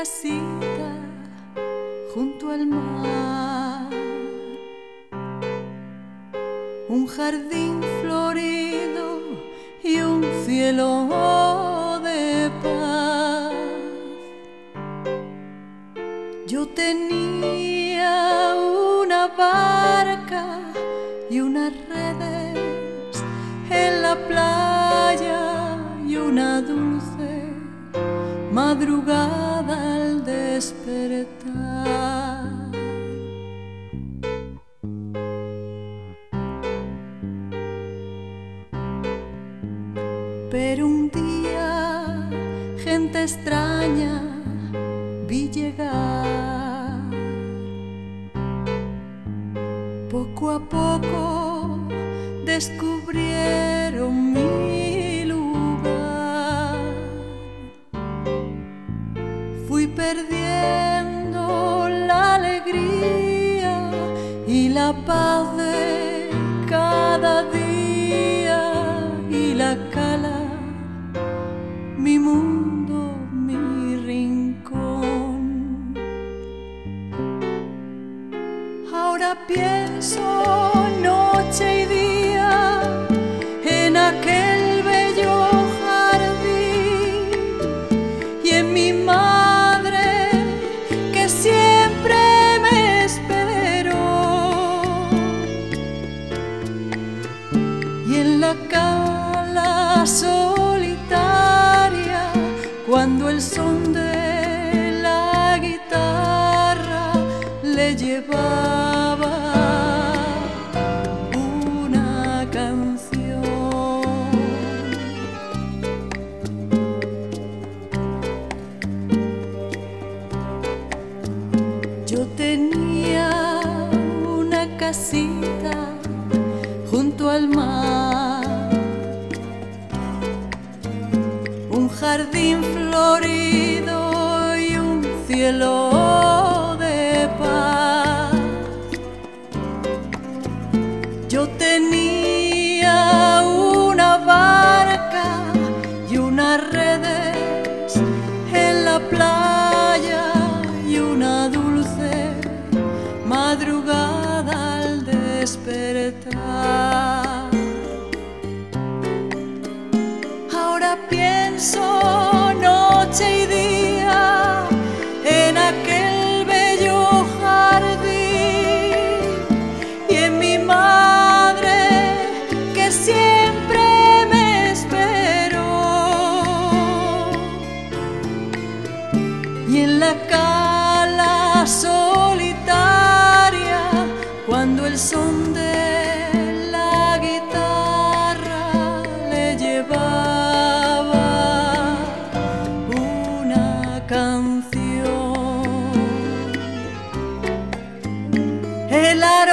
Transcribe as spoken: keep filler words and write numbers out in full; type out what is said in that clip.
casita junto al mar, un jardín florido y un cielo de paz. Yo tenía una barca y unas redes en la playa y una dulce madrugada al despertar. Pero un día gente extraña vi llegar. Poco a poco descubrieron mi lugar. Fui perdiendo la alegría y la paz de cada día, y la cala, mi mundo, mi rincón. Ahora pienso noche y día en aquel bello jardín y en mi madre que siempre me esperó, y en la cala solitaria cuando el son de la guitarra le llevaba una canción. Yo tenía una casita junto al mar, un jardín florido y un cielo de paz. Yo tenía una barca y unas redes en la playa y una dulce madrugada al despertar. Ahora pienso noche y día en aquel bello jardín y en mi madre que siempre me esperó, y en la cala solitaria cuando el son de la guitarra le llevaba una canción. El aroma